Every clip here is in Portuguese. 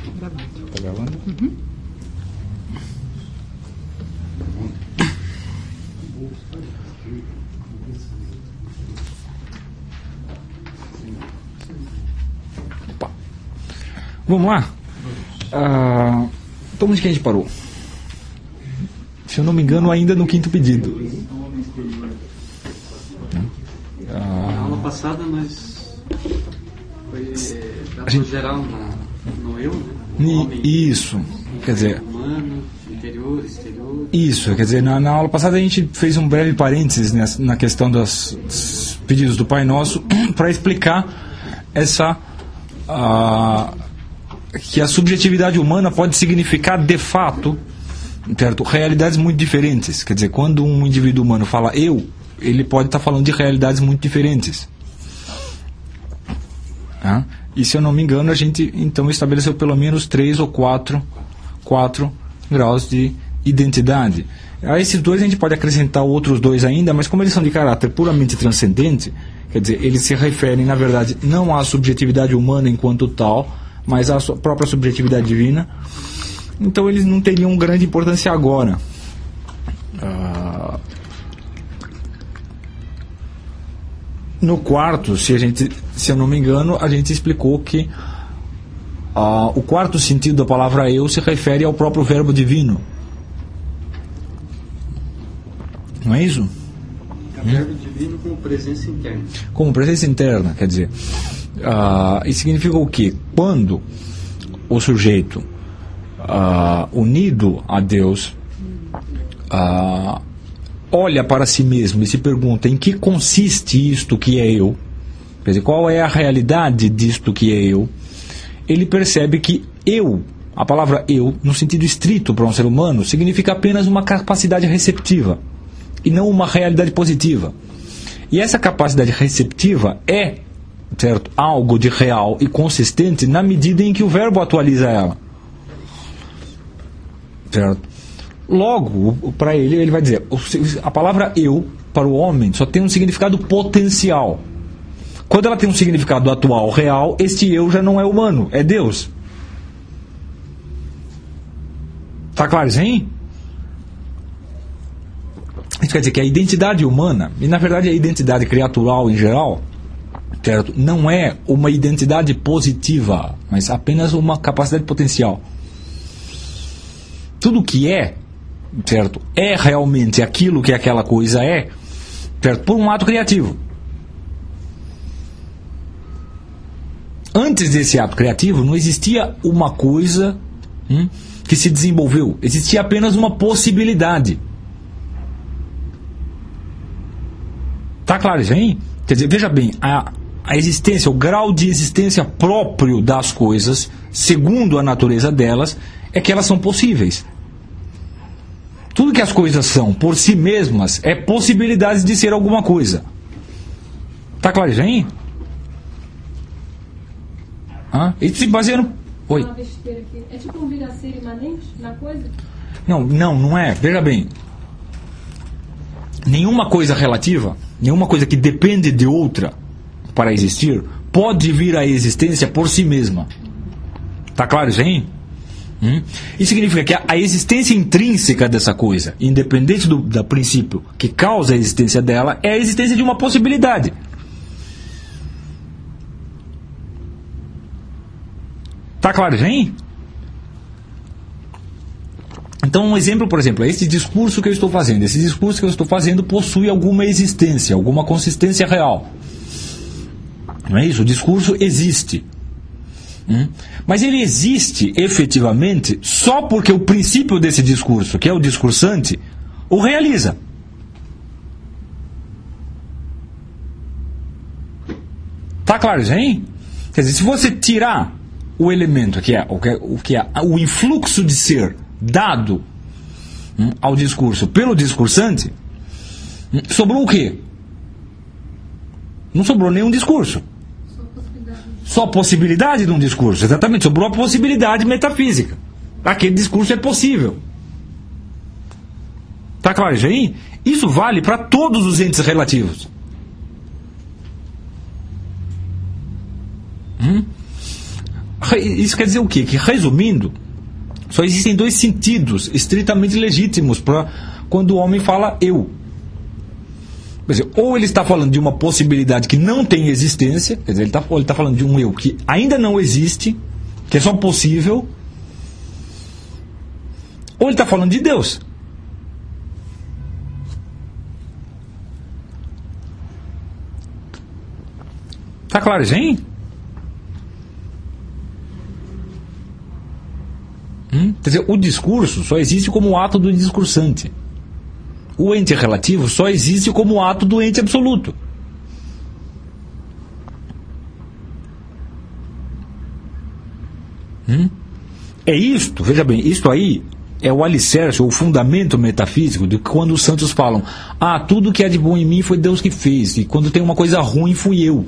Tá gravando? Uhum. Opa. Vamos lá? Então onde que a gente parou? Se eu não me engano, ainda no quinto pedido. Na aula passada nós foi dado geral no eu, né? Isso, quer dizer... Humano, interior, exterior... Isso, quer dizer, na aula passada a gente fez um breve parênteses na questão dos pedidos do Pai Nosso para explicar que a subjetividade humana pode significar, de fato, certo, realidades muito diferentes. Quer dizer, quando um indivíduo humano fala eu, ele pode estar falando de realidades muito diferentes. E se eu não me engano, a gente então estabeleceu pelo menos 3 ou 4 graus de identidade. A esses dois a gente pode acrescentar outros 2 ainda, mas como eles são de caráter puramente transcendente, quer dizer, eles se referem, na verdade, não à subjetividade humana enquanto tal, mas à sua própria subjetividade divina. Então eles não teriam grande importância agora. No quarto, se eu não me engano, a gente explicou que o quarto sentido da palavra eu se refere ao próprio verbo divino. Não é isso? É o verbo divino como presença interna. Como presença interna, quer dizer, isso significa o quê? Quando o sujeito unido a Deus olha para si mesmo e se pergunta em que consiste isto que é eu, quer dizer, qual é a realidade disto que é eu, ele percebe que eu, a palavra eu, no sentido estrito para um ser humano, significa apenas uma capacidade receptiva e não uma realidade positiva. E essa capacidade receptiva é, certo, algo de real e consistente na medida em que o verbo atualiza ela. Certo? Logo, para ele vai dizer, a palavra eu, para o homem, só tem um significado potencial. Quando ela tem um significado atual, real, este eu já não é humano, é Deus. Está claro isso aí? Isso quer dizer que a identidade humana, e na verdade a identidade criatural em geral, certo, não é uma identidade positiva, mas apenas uma capacidade potencial. Tudo que é, certo, é realmente aquilo que aquela coisa é, certo, por um ato criativo. Antes desse ato criativo não existia uma coisa que se desenvolveu, existia apenas uma possibilidade. Está claro isso aí? Quer dizer, veja bem, a existência, o grau de existência próprio das coisas, segundo a natureza delas, é que elas são possíveis. Tudo que as coisas são por si mesmas é possibilidade de ser alguma coisa. Está claro isso aí? Isso se baseia no... Oi. É tipo um vir a ser imanente na coisa? Não é. Veja bem. Nenhuma coisa relativa, nenhuma coisa que depende de outra para existir, pode vir à existência por si mesma. Está claro isso aí? Isso significa que a existência intrínseca dessa coisa, independente do princípio que causa a existência dela, é a existência de uma possibilidade. Está claro isso aí? Então, um exemplo, por exemplo, é esse discurso que eu estou fazendo. Esse discurso que eu estou fazendo possui alguma existência, alguma consistência real. Não é isso? O discurso existe. Mas ele existe efetivamente só porque o princípio desse discurso, que é o discursante, o realiza. Está claro isso aí? Quer dizer, se você tirar o elemento que é o influxo de ser dado ao discurso pelo discursante, sobrou o quê? Não sobrou nenhum discurso. Só possibilidade de um discurso. Exatamente, sobrou a possibilidade metafísica. Aquele discurso é possível. Está claro isso aí? Isso vale para todos os entes relativos. Isso quer dizer o quê? Que, resumindo, só existem dois sentidos estritamente legítimos para quando o homem fala eu. Quer dizer, ou ele está falando de uma possibilidade que não tem existência, quer dizer, ou ele está falando de um eu que ainda não existe, que é só possível, ou ele está falando de Deus. Tá claro isso, hein? Quer dizer, o discurso só existe como ato do discursante. O ente relativo só existe como ato do ente absoluto. É isto, veja bem, isto aí é o alicerce, ou o fundamento metafísico de quando os santos falam: tudo que é de bom em mim foi Deus que fez, e quando tem uma coisa ruim fui eu.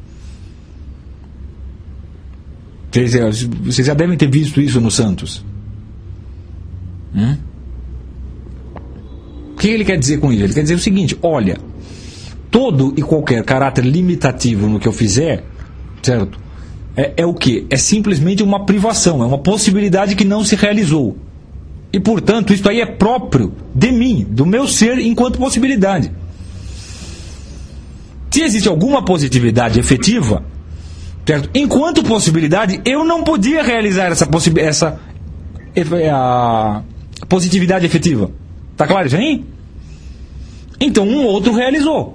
Vocês já devem ter visto isso nos santos. O que ele quer dizer com isso? Ele quer dizer o seguinte: olha, todo e qualquer caráter limitativo no que eu fizer, certo? É o quê? É simplesmente uma privação, é uma possibilidade que não se realizou. E, portanto, isso aí é próprio de mim, do meu ser enquanto possibilidade. Se existe alguma positividade efetiva, certo? Enquanto possibilidade, eu não podia realizar essa positividade efetiva. Tá claro isso aí? Então um outro realizou.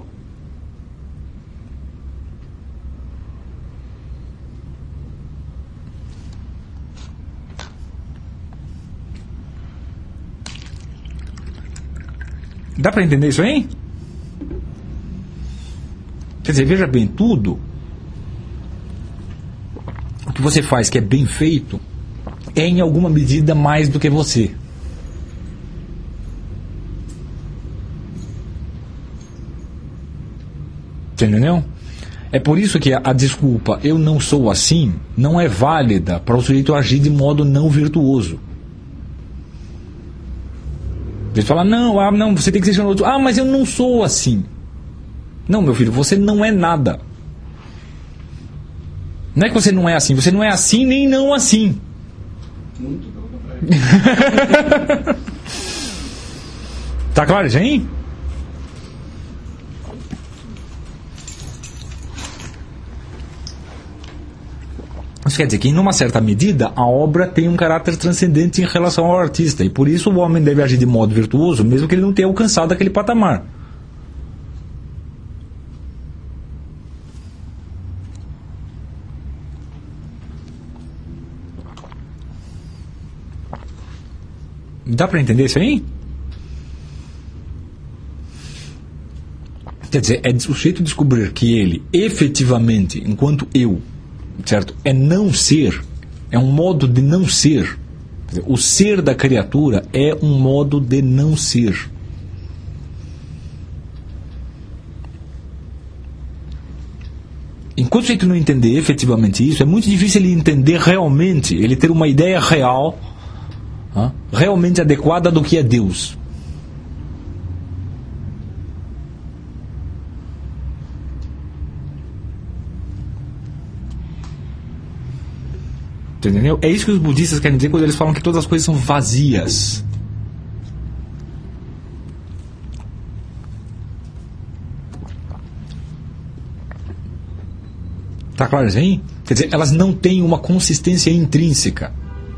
Dá para entender isso aí? Quer dizer, veja bem, tudo o que você faz que é bem feito é em alguma medida mais do que você. Você entendeu? É por isso que a desculpa "eu não sou assim" não é válida para o sujeito agir de modo não virtuoso. Ele fala: não, você tem que ser outro. Mas eu não sou assim. Não, meu filho, você não é nada. Não é que você não é assim nem não assim. Muito pelo contrário. Tá claro isso aí? Isso quer dizer que, em uma certa medida, a obra tem um caráter transcendente em relação ao artista, e por isso o homem deve agir de modo virtuoso, mesmo que ele não tenha alcançado aquele patamar. Dá para entender isso aí? Quer dizer, é o sujeito descobrir que ele, efetivamente, enquanto eu, certo, é não ser, é um modo de não ser. Quer dizer, o ser da criatura é um modo de não ser. Enquanto o sujeito não entender efetivamente isso, é muito difícil ele entender realmente, ele ter uma ideia real, realmente adequada do que é Deus. Entendeu? É isso que os budistas querem dizer quando eles falam que todas as coisas são vazias. Tá claro isso aí? Quer dizer, elas não têm uma consistência intrínseca.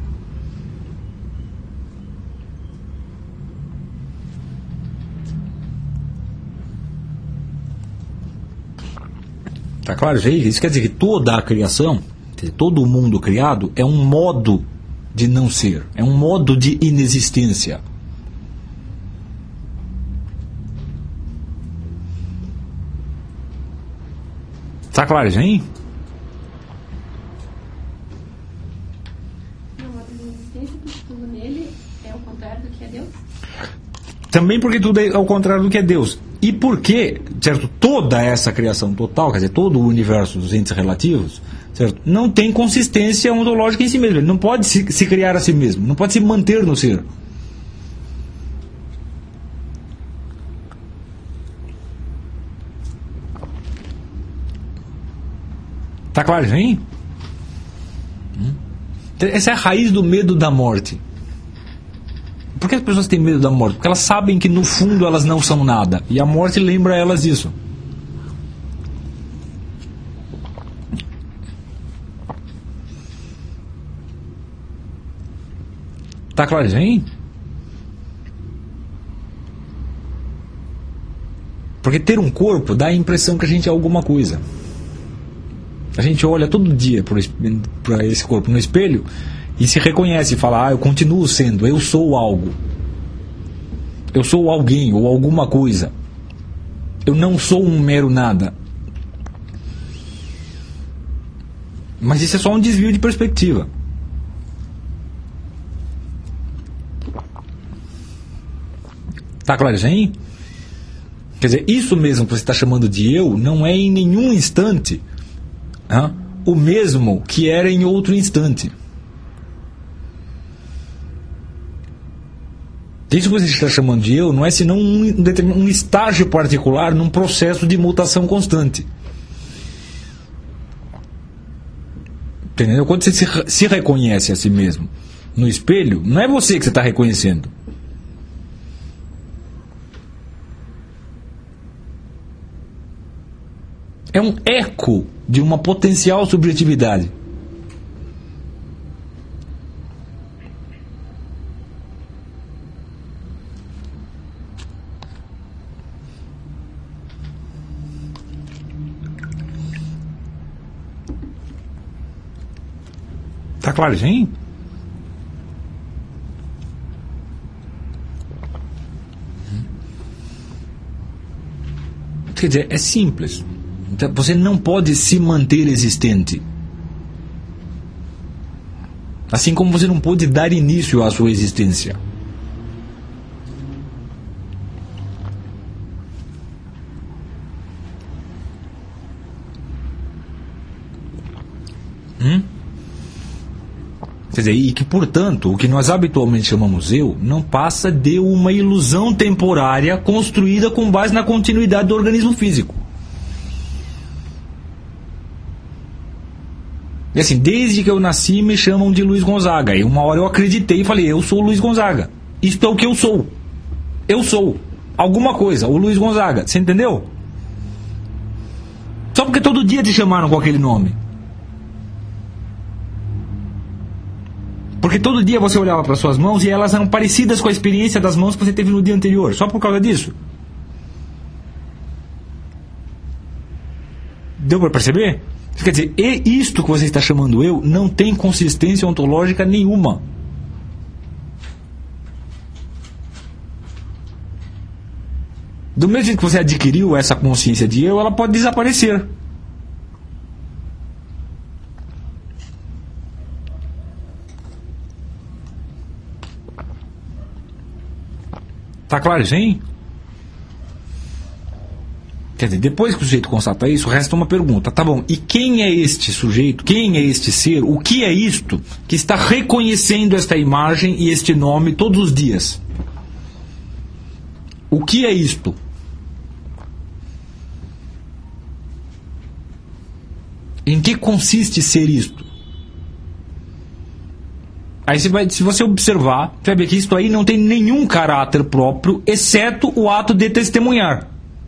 Tá claro isso aí? Isso quer dizer que toda a criação, todo o mundo criado, é um modo de não ser, é um modo de inexistência. Tá claro isso aí? Não, a inexistência porque tudo nele é o contrário do que é Deus? Também porque tudo é ao contrário do que é Deus. E porque, certo, toda essa criação total, quer dizer, todo o universo dos entes relativos, certo, não tem consistência ontológica em si mesmo. Ele não pode se criar a si mesmo, não pode se manter no ser. Tá claro isso aí? Essa é a raiz do medo da morte. Por que as pessoas têm medo da morte? Porque elas sabem que no fundo elas não são nada. E a morte lembra elas disso. Tá claro, hein? Porque ter um corpo dá a impressão que a gente é alguma coisa. A gente olha todo dia para esse corpo no espelho e se reconhece e fala: eu continuo sendo, eu sou algo. Eu sou alguém ou alguma coisa. Eu não sou um mero nada. Mas isso é só um desvio de perspectiva. Tá claro, hein? Quer dizer, isso mesmo que você está chamando de eu não é em nenhum instante o mesmo que era em outro instante. Isso que você está chamando de eu não é senão um estágio particular num processo de mutação constante. Entendeu? Quando você se reconhece a si mesmo no espelho, não é você que você está reconhecendo. É um eco de uma potencial subjetividade. Tá claro, gente? Quer dizer, é simples. Então, você não pode se manter existente. Assim como você não pode dar início à sua existência. Quer dizer, e que, portanto, o que nós habitualmente chamamos eu não passa de uma ilusão temporária construída com base na continuidade do organismo físico. E assim, desde que eu nasci me chamam de Luiz Gonzaga. E uma hora eu acreditei e falei: eu sou o Luiz Gonzaga. Isto é o que eu sou. Eu sou alguma coisa, o Luiz Gonzaga. Você entendeu? Só porque todo dia te chamaram com aquele nome. Porque todo dia você olhava para suas mãos e elas eram parecidas com a experiência das mãos que você teve no dia anterior. Só por causa disso. Deu para perceber? Quer dizer, isto que você está chamando eu não tem consistência ontológica nenhuma. Do mesmo jeito que você adquiriu essa consciência de eu, ela pode desaparecer. Tá claro, sim? Quer dizer, depois que o sujeito constata isso, resta uma pergunta. Tá bom, e quem é este sujeito? Quem é este ser? O que é isto que está reconhecendo esta imagem e este nome todos os dias? O que é isto? Em que consiste ser isto? Aí se você observar, você vai ver que isto aí não tem nenhum caráter próprio, exceto o ato de testemunhar.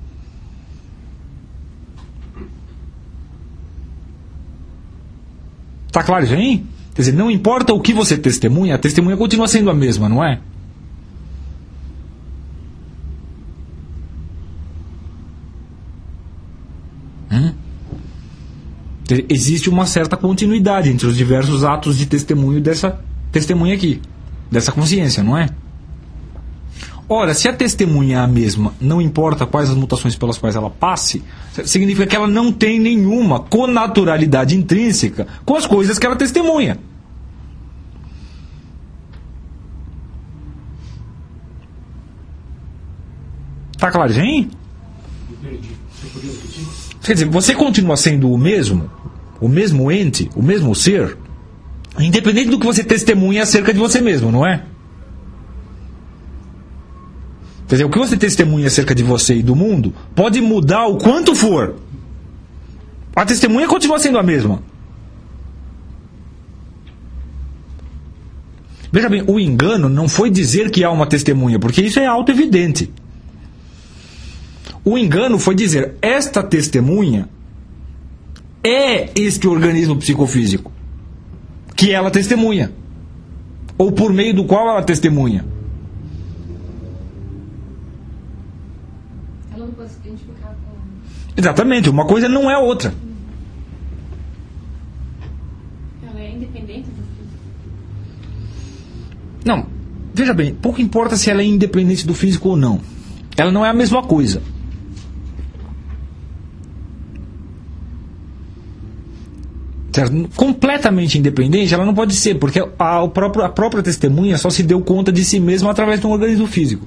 Tá claro isso aí? Quer dizer, não importa o que você testemunha, a testemunha continua sendo a mesma, não é? Existe uma certa continuidade entre os diversos atos de testemunho dessa testemunha aqui, dessa consciência, não é? Ora, se a testemunha é a mesma, não importa quais as mutações pelas quais ela passe, significa que ela não tem nenhuma connaturalidade intrínseca com as coisas que ela testemunha. Tá claro, gente? Quer dizer, você continua sendo o mesmo ente, o mesmo ser, independente do que você testemunha acerca de você mesmo, não é? Quer dizer, o que você testemunha acerca de você e do mundo pode mudar o quanto for. A testemunha continua sendo a mesma. Veja bem, o engano não foi dizer que há uma testemunha, porque isso é auto-evidente. O engano foi dizer, esta testemunha é este organismo psicofísico que ela testemunha, ou por meio do qual ela testemunha. Ela não pode se identificar com... Exatamente, uma coisa não é outra. Ela é independente do físico. Não, veja bem, pouco importa se ela é independente do físico ou não. Ela não é a mesma coisa. Certo? Completamente independente ela não pode ser, porque a própria testemunha só se deu conta de si mesma através de um organismo físico.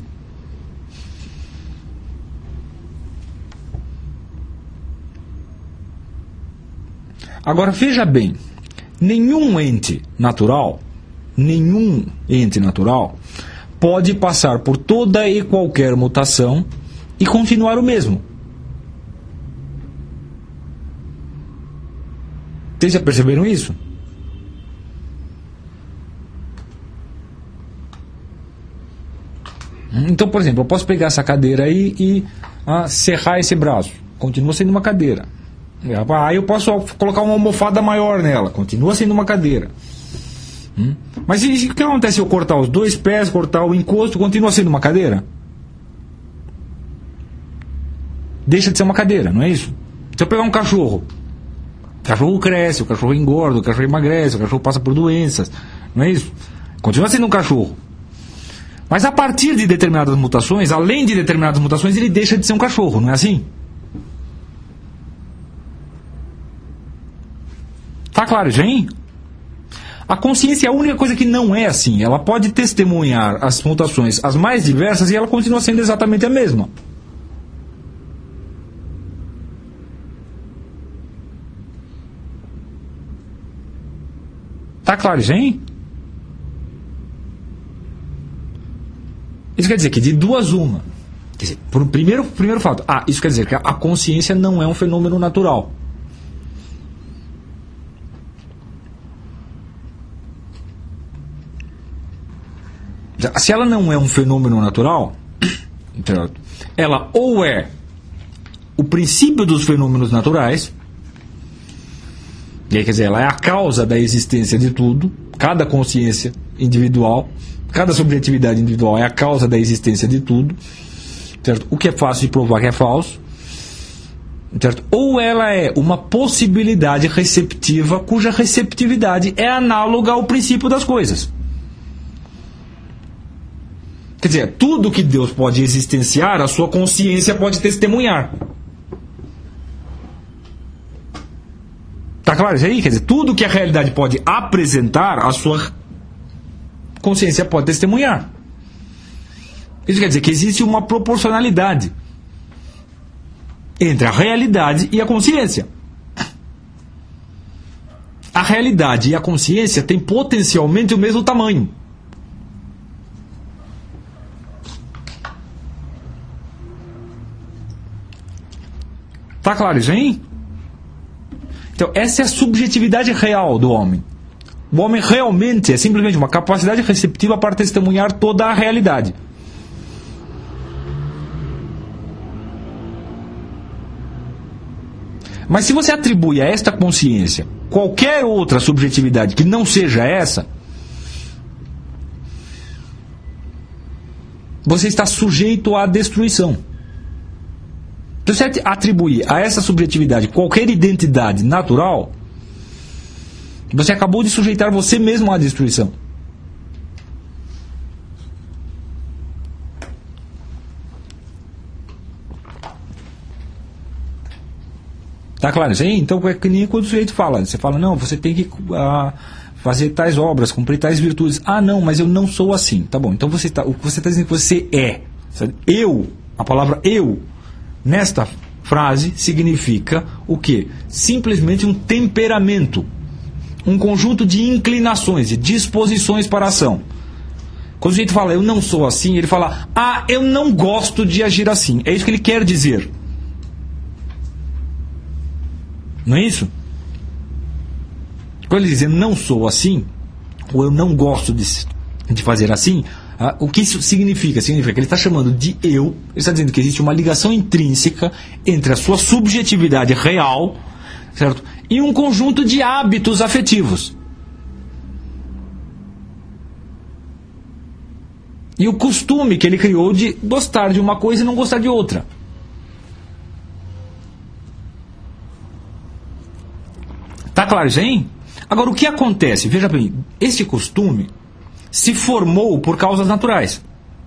Agora veja bem, nenhum ente natural pode passar por toda e qualquer mutação e continuar o mesmo. Vocês já perceberam isso? Então, por exemplo, eu posso pegar essa cadeira aí e serrar esse braço. Continua sendo uma cadeira. Aí eu posso colocar uma almofada maior nela. Continua sendo uma cadeira. Mas o que acontece se eu cortar os dois pés, cortar o encosto, continua sendo uma cadeira? Deixa de ser uma cadeira, não é isso? Se eu pegar um cachorro, o cachorro cresce, o cachorro engorda, o cachorro emagrece, o cachorro passa por doenças, não é isso? Continua sendo um cachorro. Mas a partir de determinadas mutações, além de determinadas mutações, ele deixa de ser um cachorro, não é assim? Tá claro, gente? A consciência é a única coisa que não é assim. Ela pode testemunhar as mutações as mais diversas e ela continua sendo exatamente a mesma. Tá claro, gente? Isso quer dizer que de duas uma. Quer dizer, por primeiro fato. Isso quer dizer que a consciência não é um fenômeno natural. Se ela não é um fenômeno natural, ela ou é o princípio dos fenômenos naturais, e aí, quer dizer, ela é a causa da existência de tudo, cada consciência individual, cada subjetividade individual é a causa da existência de tudo, certo? O que é fácil de provar que é falso, certo? Ou ela é uma possibilidade receptiva cuja receptividade é análoga ao princípio das coisas. Quer dizer, tudo que Deus pode existenciar, a sua consciência pode testemunhar. Tá claro isso aí? Quer dizer, tudo que a realidade pode apresentar, a sua consciência pode testemunhar. Isso quer dizer que existe uma proporcionalidade entre a realidade e a consciência. A realidade e a consciência têm potencialmente o mesmo tamanho. Tá claro isso, hein? Então, essa é a subjetividade real do homem. O homem realmente é simplesmente uma capacidade receptiva para testemunhar toda a realidade. Mas se você atribui a esta consciência qualquer outra subjetividade que não seja essa, você está sujeito à destruição. Se você atribuir a essa subjetividade qualquer identidade natural, você acabou de sujeitar você mesmo à destruição. Tá claro isso aí? Então é que nem quando o sujeito fala. Você fala, não, você tem que fazer tais obras, cumprir tais virtudes. Não, mas eu não sou assim. Tá bom, então o que você está dizendo que você é. Eu, a palavra eu, nesta frase significa o quê? Simplesmente um temperamento, um conjunto de inclinações, de disposições para a ação. Quando o sujeito fala, eu não sou assim, ele fala, eu não gosto de agir assim. É isso que ele quer dizer. Não é isso? Quando ele diz, eu não sou assim, ou eu não gosto de fazer assim, o que isso significa? Significa que ele está chamando de eu, ele está dizendo que existe uma ligação intrínseca entre a sua subjetividade real, certo? E um conjunto de hábitos afetivos. E o costume que ele criou de gostar de uma coisa e não gostar de outra. Tá claro isso aí? Agora, o que acontece? Veja bem, este costume se formou por causas naturais.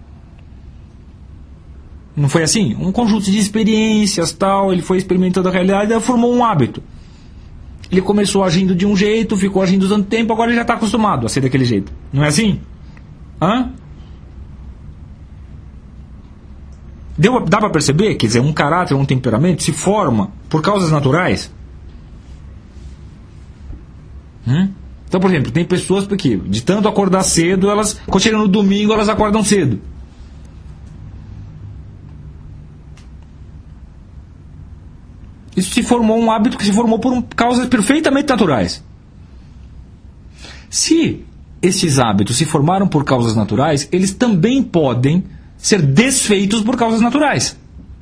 Não foi assim? Um conjunto de experiências, tal, ele foi experimentando a realidade e formou um hábito. Ele começou agindo de um jeito, ficou agindo tanto tempo, agora ele já está acostumado a ser daquele jeito. Não é assim? Hã? Dá para perceber? Quer dizer, um caráter, um temperamento se forma por causas naturais? Então, por exemplo, tem pessoas que, de tanto acordar cedo, elas, quando chegam no domingo, elas acordam cedo. Isso se formou um hábito que se formou por causas perfeitamente naturais. Se esses hábitos se formaram por causas naturais, eles também podem ser desfeitos por causas naturais.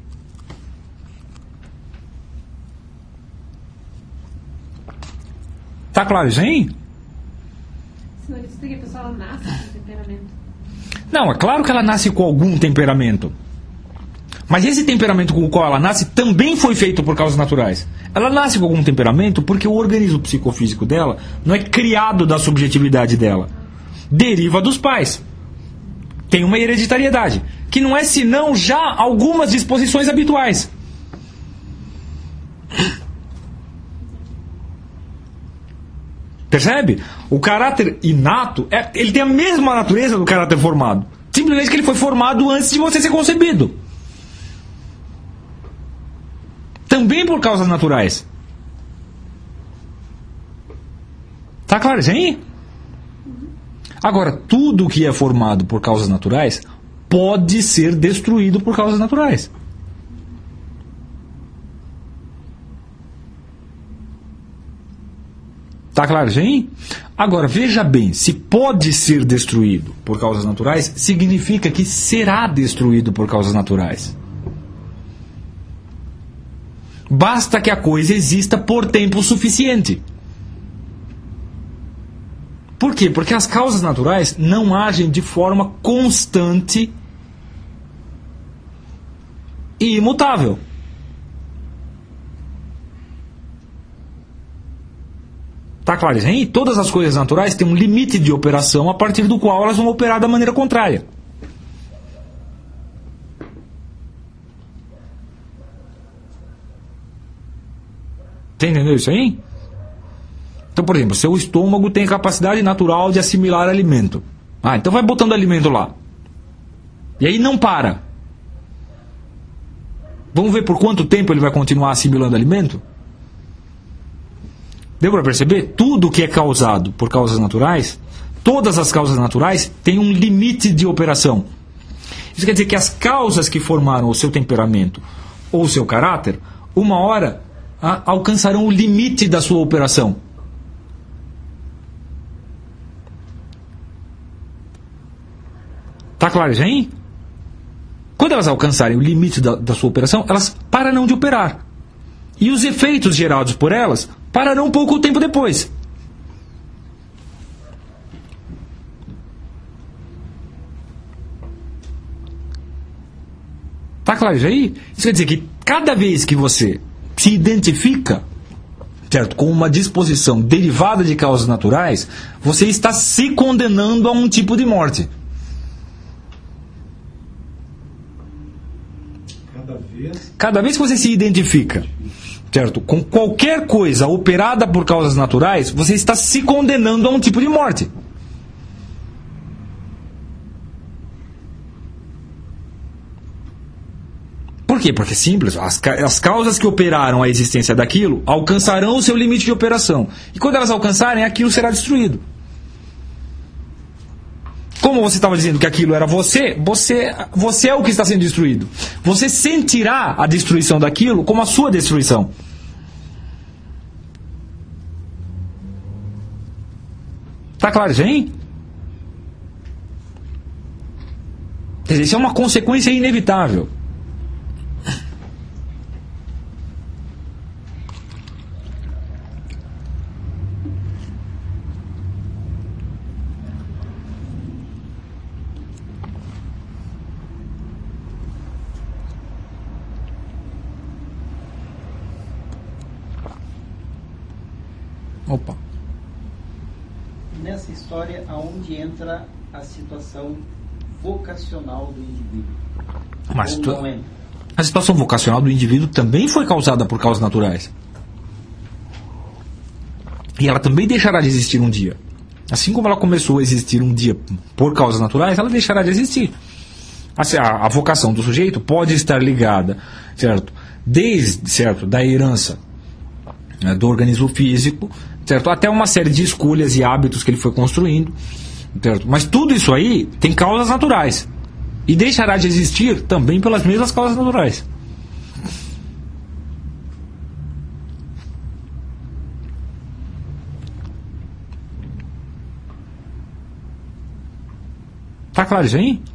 Tá claro isso aí? Senão isso que a pessoa nasce com temperamento. Não, é claro que ela nasce com algum temperamento. Mas esse temperamento com o qual ela nasce também foi feito por causas naturais. Ela nasce com algum temperamento porque o organismo psicofísico dela não é criado da subjetividade dela. Deriva dos pais. Tem uma hereditariedade, que não é senão já algumas disposições habituais. Percebe? O caráter inato, ele tem a mesma natureza do caráter formado. Simplesmente que ele foi formado antes de você ser concebido. Também por causas naturais. Tá claro isso aí? Agora, tudo que é formado por causas naturais pode ser destruído por causas naturais. Tá claro isso aí? Agora, veja bem, se pode ser destruído por causas naturais, significa que será destruído por causas naturais. Basta que a coisa exista por tempo suficiente. Por quê? Porque as causas naturais não agem de forma constante e imutável. Tá claro isso aí? Todas as coisas naturais têm um limite de operação a partir do qual elas vão operar da maneira contrária. Você entendeu isso aí? Então, por exemplo, seu estômago tem capacidade natural de assimilar alimento. Então vai botando alimento lá. E aí não para. Vamos ver por quanto tempo ele vai continuar assimilando alimento? Deu para perceber? Tudo que é causado por causas naturais, todas as causas naturais têm um limite de operação. Isso quer dizer que as causas que formaram o seu temperamento ou o seu caráter, uma hora alcançarão o limite da sua operação. Tá claro isso aí? Quando elas alcançarem o limite da sua operação, elas pararão de operar. E os efeitos gerados por elas pararão pouco tempo depois. Tá claro isso aí? Isso quer dizer que cada vez que você se identifica, certo, com uma disposição derivada de causas naturais, você está se condenando a um tipo de morte. Cada vez que você se identifica, certo, com qualquer coisa operada por causas naturais, você está se condenando a um tipo de morte. Por quê? Porque é simples. As causas que operaram a existência daquilo alcançarão o seu limite de operação. E quando elas alcançarem, aquilo será destruído. Como você estava dizendo que aquilo era você é o que está sendo destruído. Você sentirá a destruição daquilo como a sua destruição. Tá claro isso aí? Quer dizer, isso é uma consequência inevitável. Opa. Nessa história, aonde entra a situação vocacional do indivíduo? Mas Ou não entra? a situação vocacional do indivíduo também foi causada por causas naturais. E ela também deixará de existir um dia. Assim como ela começou a existir um dia por causas naturais, ela deixará de existir. A vocação do sujeito pode estar ligada, certo? Desde, certo, da herança, né, do organismo físico, certo? Até uma série de escolhas e hábitos que ele foi construindo, certo? Mas tudo isso aí tem causas naturais. E deixará de existir também pelas mesmas causas naturais. Tá claro isso aí?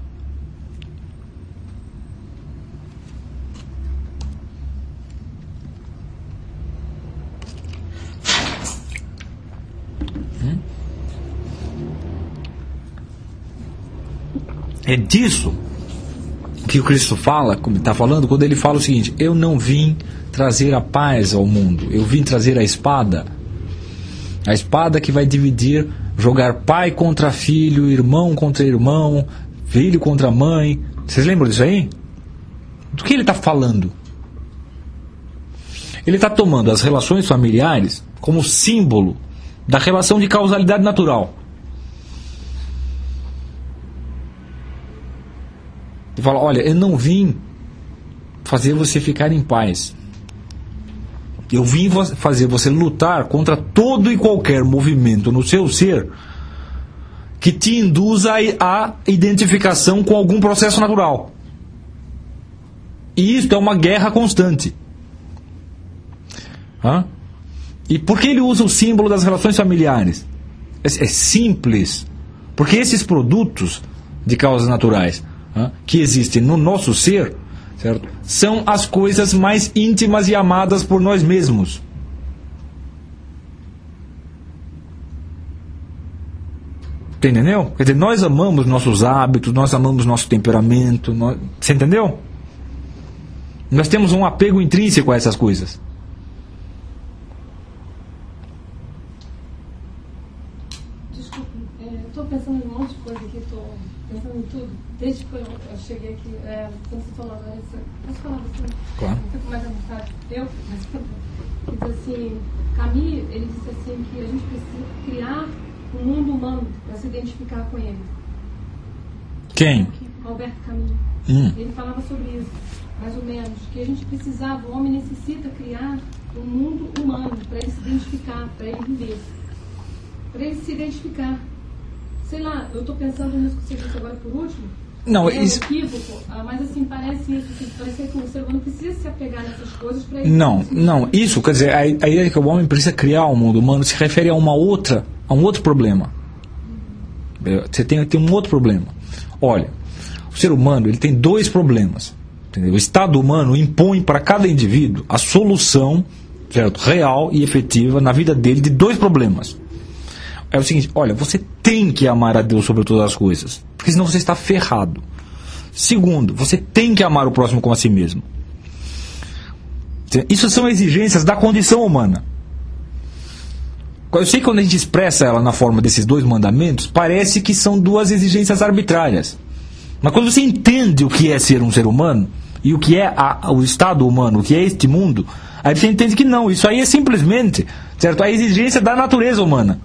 É disso que o Cristo fala, como está falando, quando ele fala o seguinte: eu não vim trazer a paz ao mundo, eu vim trazer a espada. A espada que vai dividir, jogar pai contra filho, irmão contra irmão, filho contra mãe. Vocês lembram disso aí? Do que ele está falando? Ele está tomando as relações familiares como símbolo da relação de causalidade natural. Ele fala: olha, eu não vim fazer você ficar em paz. Eu vim fazer você lutar contra todo e qualquer movimento no seu ser que te induza a identificação com algum processo natural. E isso é uma guerra constante. E por que ele usa o símbolo das relações familiares? É simples. Porque esses produtos de causas naturais que existem no nosso ser, certo, são as coisas mais íntimas e amadas por nós mesmos. Entendeu? Quer dizer, nós amamos nossos hábitos, nós amamos nosso temperamento. Você entendeu? Nós temos um apego intrínseco a essas coisas. Desculpe, estou pensando em um monte de coisa aqui, estou pensando em tudo. Desde que eu cheguei aqui, quando você falou agora, posso falar assim? Claro. Eu fico mais à vontade. Eu fico mais à vontade. Diz assim, Camus, ele disse assim que a gente precisa criar um mundo humano para se identificar com ele. Quem? Alberto Camus. Ele falava sobre isso, mais ou menos, que a gente precisava, o homem necessita criar um mundo humano para ele se identificar, para ele viver. Para ele se identificar. Sei lá, eu estou pensando nisso que você disse agora por último. Não, é isso... um equívoco, mas assim, parece isso, assim, parece que o ser humano precisa se apegar nessas coisas para ele... Não, isso, quer dizer, a ideia de que o homem precisa criar um mundo humano se refere a um outro problema. Você tem um outro problema. Olha, o ser humano, ele tem dois problemas. Entendeu? O Estado humano impõe para cada indivíduo a solução, certo, real e efetiva na vida dele de dois problemas. É o seguinte: olha, você tem que amar a Deus sobre todas as coisas, porque senão você está ferrado. Segundo, você tem que amar o próximo como a si mesmo. Isso são exigências da condição humana. Eu sei que quando a gente expressa ela na forma desses dois mandamentos, parece que são duas exigências arbitrárias. Mas quando você entende o que é ser um ser humano, e o que é o Estado humano, o que é este mundo, aí você entende que não, isso aí é simplesmente, certo, a exigência da natureza humana.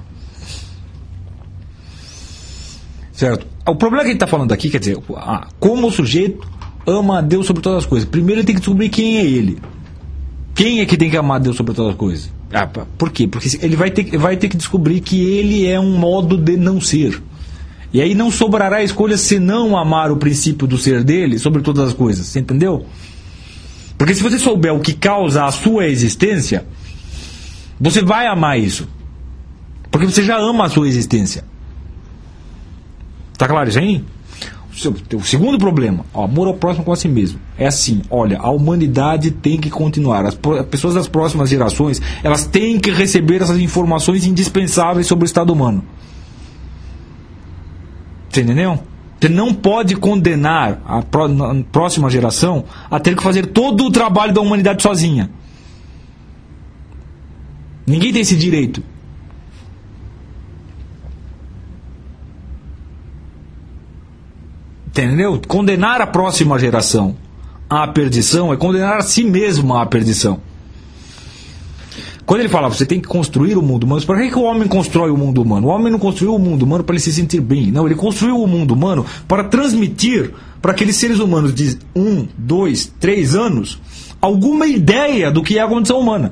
Certo? O problema que a gente está falando aqui, quer dizer, como o sujeito ama a Deus sobre todas as coisas. Primeiro ele tem que descobrir quem é ele. Quem é que tem que amar a Deus sobre todas as coisas? Por quê? Porque ele vai ter que descobrir que ele é um modo de não ser. E aí não sobrará escolha senão amar o princípio do ser dele sobre todas as coisas. Você entendeu? Porque se você souber o que causa a sua existência, você vai amar isso. Porque você já ama a sua existência. Está claro isso aí? O segundo problema, ó, amor ao próximo com a si mesmo. É assim, olha, a humanidade tem que continuar. As pessoas das próximas gerações, elas têm que receber essas informações indispensáveis sobre o estado humano. Você entendeu? Você não pode condenar a próxima geração a ter que fazer todo o trabalho da humanidade sozinha. Ninguém tem esse direito. Entendeu? Condenar a próxima geração à perdição é condenar a si mesmo à perdição. Quando ele fala, você tem que construir o mundo humano, para que o homem constrói o mundo humano? O homem não construiu o mundo humano para ele se sentir bem. Não, ele construiu o mundo humano para transmitir para aqueles seres humanos de 1, 2, 3 anos alguma ideia do que é a condição humana.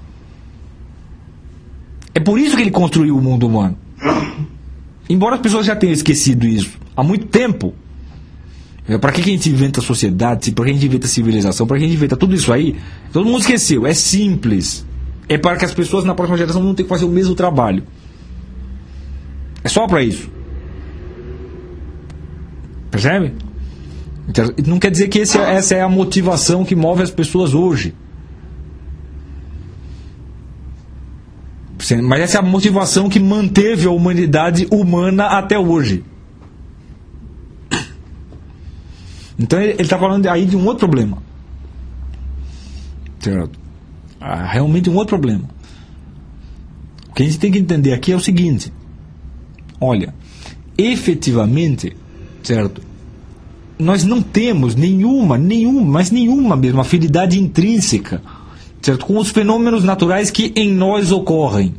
É por isso que ele construiu o mundo humano. Embora as pessoas já tenham esquecido isso há muito tempo. Para que a gente inventa sociedade? Para que a gente inventa civilização? Para que a gente inventa tudo isso aí? Todo mundo esqueceu. É simples. É para que as pessoas na próxima geração não tenham que fazer o mesmo trabalho. É só para isso. Percebe? Então, não quer dizer que essa é a motivação que move as pessoas hoje. Mas essa é a motivação que manteve a humanidade humana até hoje. Então ele está falando aí de um outro problema. Certo? Realmente um outro problema. O que a gente tem que entender aqui é o seguinte. Olha, efetivamente, certo? Nós não temos nenhuma mesmo afinidade intrínseca, certo? Com os fenômenos naturais que em nós ocorrem.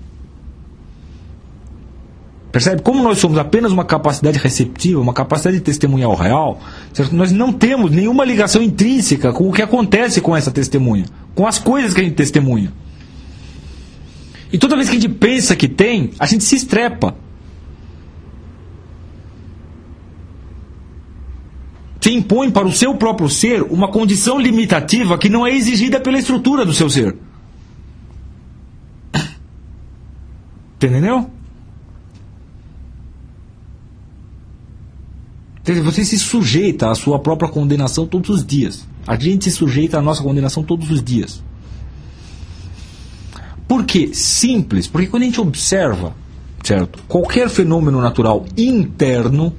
Percebe? Como nós somos apenas uma capacidade receptiva, uma capacidade de testemunhar o real, certo? Nós não temos nenhuma ligação intrínseca com o que acontece com essa testemunha, com as coisas que a gente testemunha. E toda vez que a gente pensa que tem, a gente se estrepa. Se impõe para o seu próprio ser uma condição limitativa que não é exigida pela estrutura do seu ser. Entendeu? Você se sujeita à sua própria condenação todos os dias. A gente se sujeita à nossa condenação todos os dias. Por quê? Simples. Porque quando a gente observa, certo, qualquer fenômeno natural interno,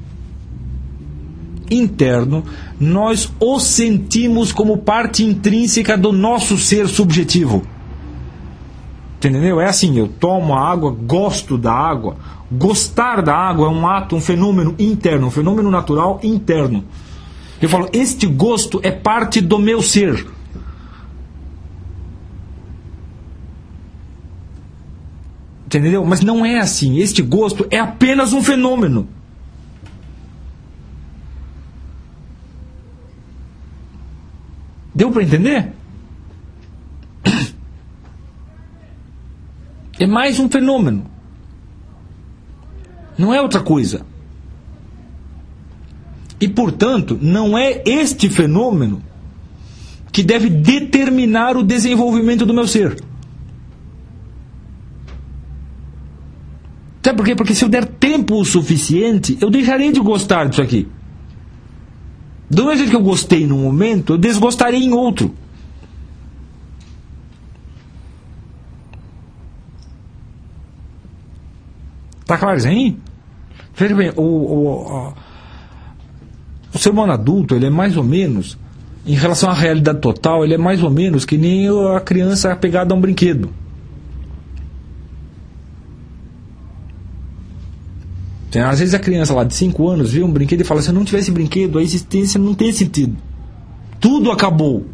nós o sentimos como parte intrínseca do nosso ser subjetivo. Entendeu? É assim, eu tomo a água, gosto da água. Gostar da água é um ato, um fenômeno interno, um fenômeno natural interno. Eu falo, este gosto é parte do meu ser. Entendeu? Mas não é assim. Este gosto é apenas um fenômeno. Deu para entender? É mais um fenômeno. Não é outra coisa. E, portanto, não é este fenômeno que deve determinar o desenvolvimento do meu ser. Sabe por quê? Porque se eu der tempo o suficiente, eu deixarei de gostar disso aqui. Do mesmo jeito que eu gostei num momento, eu desgostarei em outro. Tá claro isso aí? Veja bem, o ser humano adulto, ele é mais ou menos, em relação à realidade total, ele é mais ou menos que nem a criança apegada a um brinquedo. Às vezes a criança lá de 5 anos vê um brinquedo e fala, se eu não tivesse brinquedo, a existência não tem sentido. Tudo acabou.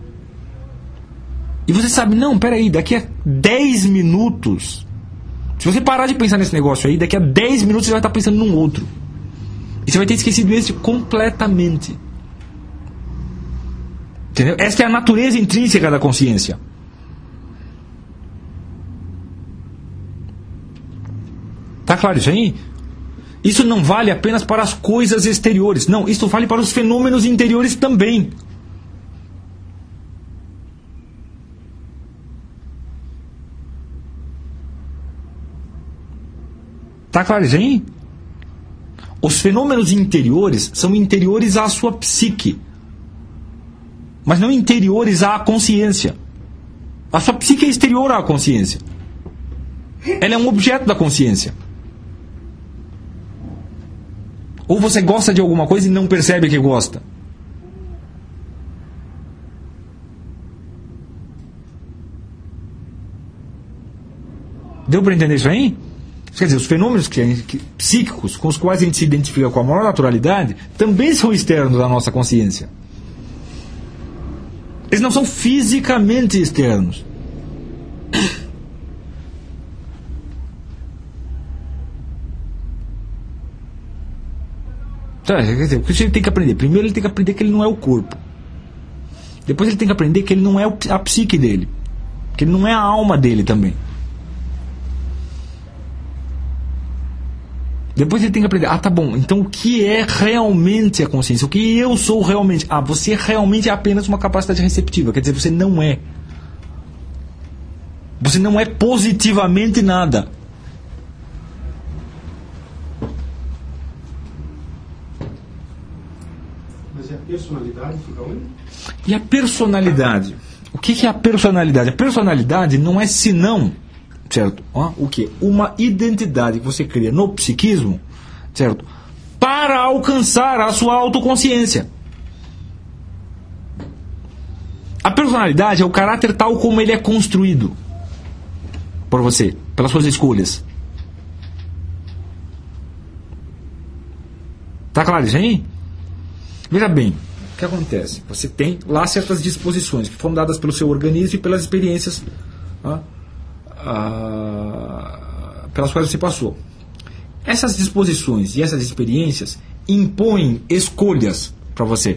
E você sabe, não, peraí, daqui a 10 minutos, se você parar de pensar nesse negócio aí, daqui a 10 minutos você vai estar pensando num outro. E você vai ter esquecido esse completamente. Entendeu? Esta é a natureza intrínseca da consciência. Tá claro isso aí? Isso não vale apenas para as coisas exteriores. Não, isso vale para os fenômenos interiores também. Tá claro isso aí? Os fenômenos interiores são interiores à sua psique, mas não interiores à consciência. A sua psique é exterior à consciência. Ela é um objeto da consciência. Ou você gosta de alguma coisa e não percebe que gosta. Deu para entender isso aí? Quer dizer, os fenômenos psíquicos com os quais a gente se identifica com a maior naturalidade também são externos à nossa consciência. Eles não são fisicamente externos. Quer dizer, o que ele tem que aprender? Primeiro ele tem que aprender que ele não é o corpo. Depois ele tem que aprender que ele não é a psique dele. Que ele não é a alma dele também. Depois ele tem que aprender, tá bom, então o que é realmente a consciência? O que eu sou realmente? Você realmente é apenas uma capacidade receptiva, quer dizer, você não é. Você não é positivamente nada. Mas e a personalidade fica onde? E a personalidade? O que é a personalidade? A personalidade não é senão, certo? O que? Uma identidade que você cria no psiquismo, certo? Para alcançar a sua autoconsciência. A personalidade é o caráter tal como ele é construído por você, pelas suas escolhas. Tá claro isso aí? Veja bem, o que acontece? Você tem lá certas disposições que foram dadas pelo seu organismo e pelas experiências pelas quais você passou. Essas disposições e essas experiências impõem escolhas para você.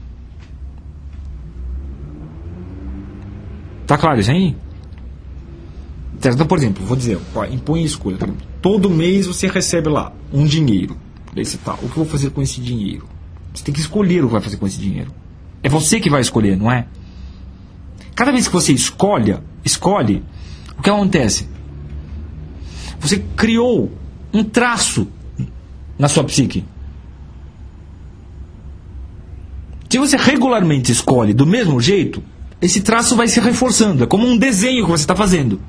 Tá claro isso aí? Então, por exemplo, vou dizer, impõe escolha. Todo mês você recebe lá um dinheiro. Daí você o que eu vou fazer com esse dinheiro? Você tem que escolher o que vai fazer com esse dinheiro. É você que vai escolher, não é? Cada vez que você escolhe, o que acontece? Você criou um traço na sua psique. Se você regularmente escolhe do mesmo jeito, esse traço vai se reforçando. É como um desenho que você está fazendo.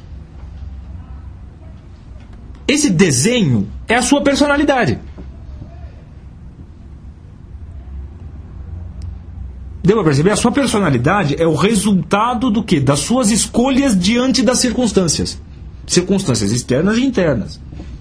Esse desenho é a sua personalidade. Deu para perceber? A sua personalidade é o resultado do quê? Das suas escolhas diante das circunstâncias. Circunstâncias externas e internas.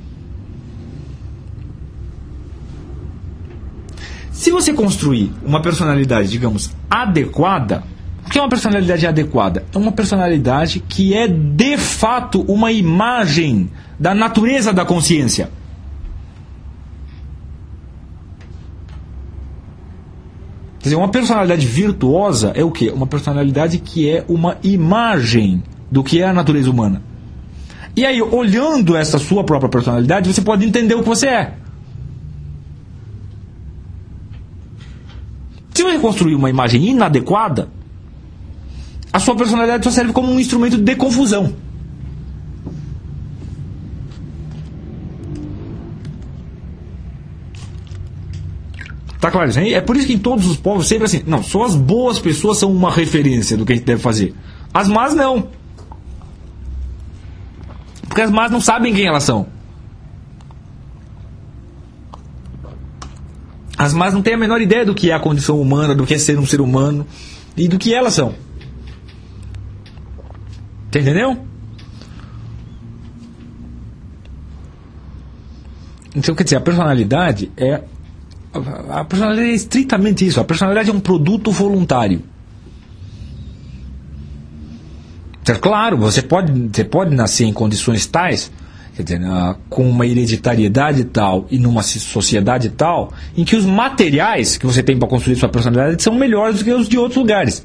Se você construir uma personalidade, digamos, adequada, o que é uma personalidade adequada? É uma personalidade que é, de fato, uma imagem da natureza da consciência. Quer dizer, uma personalidade virtuosa é o quê? Uma personalidade que é uma imagem do que é a natureza humana. E aí, olhando essa sua própria personalidade, você pode entender o que você é. Se você construir uma imagem inadequada, a sua personalidade só serve como um instrumento de confusão. Tá claro isso aí? É por isso que em todos os povos sempre assim, não, só as boas pessoas são uma referência do que a gente deve fazer. As más não. Porque as más não sabem quem elas são. As más não têm a menor ideia do que é a condição humana, do que é ser um ser humano e do que elas são. Entendeu? Então, quer dizer, a personalidade é estritamente isso. A personalidade é um produto voluntário. Claro, você pode nascer em condições tais, quer dizer, com uma hereditariedade tal e numa sociedade tal, em que os materiais que você tem para construir sua personalidade são melhores do que os de outros lugares.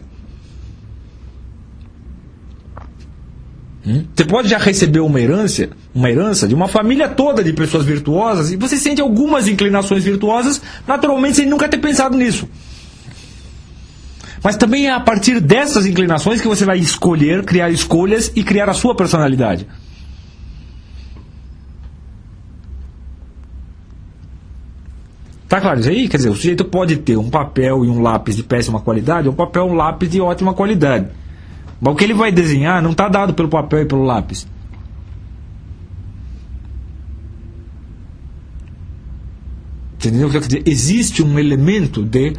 Você pode já receber uma herança de uma família toda de pessoas virtuosas e você sente algumas inclinações virtuosas, naturalmente, sem nunca ter pensado nisso. Mas também é a partir dessas inclinações que você vai escolher, criar escolhas e criar a sua personalidade. Tá claro isso aí? Quer dizer, o sujeito pode ter um papel e um lápis de péssima qualidade ou um papel e um lápis de ótima qualidade. Mas o que ele vai desenhar não está dado pelo papel e pelo lápis. Entendeu? Quer dizer, existe um elemento de